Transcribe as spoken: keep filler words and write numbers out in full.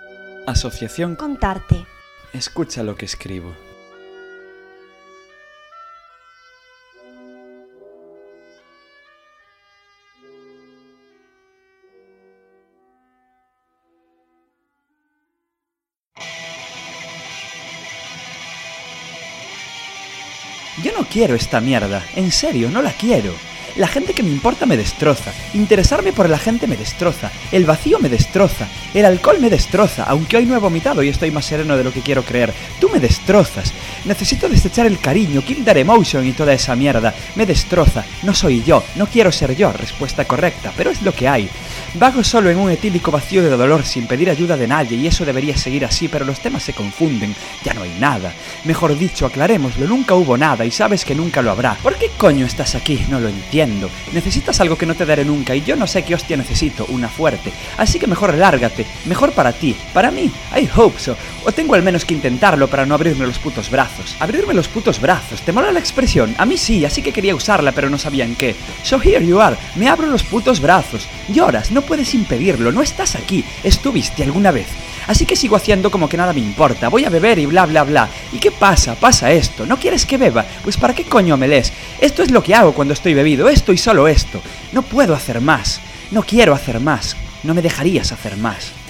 Asociación... Contarte. Escucha lo que escribo. Yo no quiero esta mierda, en serio, no la quiero. La gente que me importa me destroza, interesarme por la gente me destroza, el vacío me destroza, el alcohol me destroza, aunque hoy no he vomitado y estoy más sereno de lo que quiero creer. Tú me destrozas. Necesito desechar el cariño, keep that emotion y toda esa mierda. Me destroza. No soy yo, no quiero ser yo, respuesta correcta, pero es lo que hay. Vago solo en un etílico vacío de dolor sin pedir ayuda de nadie y eso debería seguir así, pero los temas se confunden. Ya no hay nada. Mejor dicho, aclarémoslo, nunca hubo nada y sabes que nunca lo habrá. ¿Por qué coño estás aquí? No lo entiendo. Necesitas algo que no te daré nunca y yo no sé qué hostia necesito, una fuerte. Así que mejor lárgate, mejor para ti, para mí, I hope so. O tengo al menos que intentarlo para no abrirme los putos brazos. Abrirme los putos brazos, ¿te mola la expresión? A mí sí, así que quería usarla pero no sabía en qué. So here you are, me abro los putos brazos. Lloras, no puedes impedirlo, no estás aquí, estuviste alguna vez. Así que sigo haciendo como que nada me importa, voy a beber y bla bla bla. ¿Y qué pasa? Pasa esto, ¿no quieres que beba? Pues ¿para qué coño me lees? Esto es lo que hago cuando estoy bebido, esto y solo esto. No puedo hacer más, no quiero hacer más, no me dejarías hacer más.